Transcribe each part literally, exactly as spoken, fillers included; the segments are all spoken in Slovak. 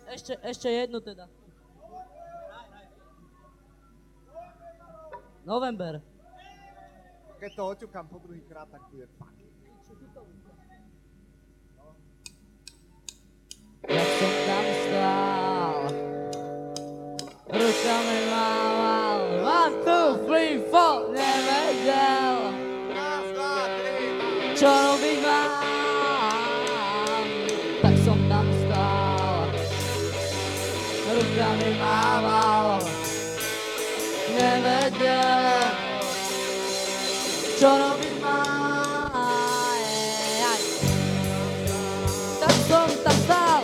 Ešte, ešte jednu teda. November. Keď to oťukám po druhý krát, tak bude fucking. Jak som tam stál, rukami mával, one, two, three, four, nevedel, Raz, dva, tri. čo robiť mám. Tak som tam stál, rukami mával, nevedel, čo robiť mám. Ej, aj. Tak som tam stál,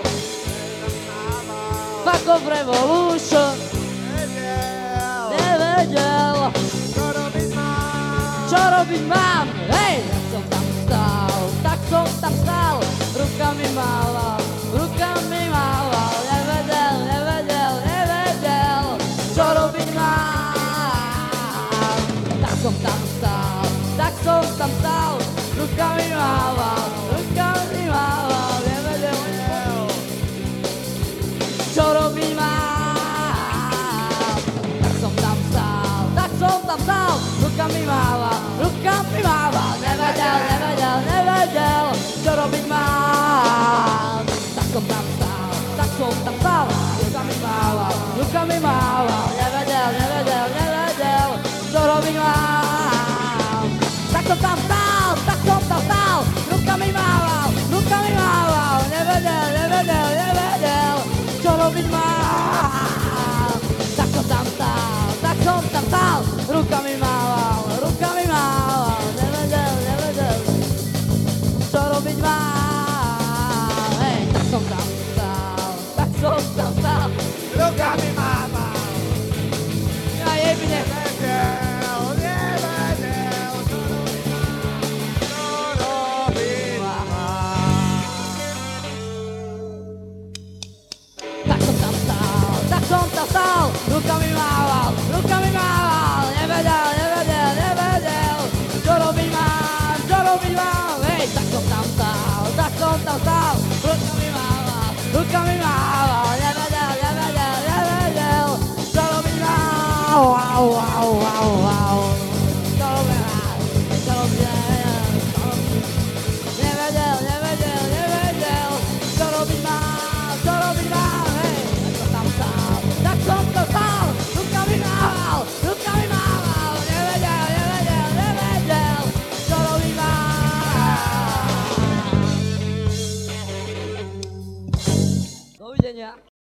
fuck of revolution, Nevedel, nevedel, čo robiť mám. čo robiť mám. Hej, jak som tam stál, tak som tam stál, rukami mával, rukami mával, nevedel, nevedel, nevedel, čo robiť mám. Tak som tam stál, tak som tam stál, rukami mával, rukami mával, nevedel, čo robiť mám. Tak som tam stál, tak som tam stál, rukami mával, rukami mával, nevedel, nevedel, nevedel, čo robiť mám. Tak som tam stál, tak som tam stál, rukami mával, rukami mával, nevedel, nevedel, nevedel, čo robiť mám. Tak som tam stál, tak som tam stál, rukami mával, rukami mával, nevedel, nevedel, nevedel, čo robiť mám. Tak som tam stál, tak som tam stál, rukami mával, rukami mával, nevedel, nevedel, čo robiť mám. Hej, tak som tam stál, tak som tam stál, Rukami máma. ja jebne. Nevedel, nevedel, čo robiť mám. Tak som tam stál, tak som tam stál, rukami mával, rukami mával, nevedel, nevedel, nevedel, čo robiť mám, čo robiť mám. Hej, tak som tam stál, tak som tam stál, rukami mával, rukami mával, nevedel, nevedel, nevedel, čo robiť mám. Wow, wow, wow, wow, čo robiť mám, čo robiť mám, nevedel, nevedel, nevedel, čo robiť mám, čo robiť mám. Hej, tak som tam stál, tak som tam stál, rukami mával, rukami mával, nevedel, nevedel, nevedel, čo robiť mám. Dovidenia.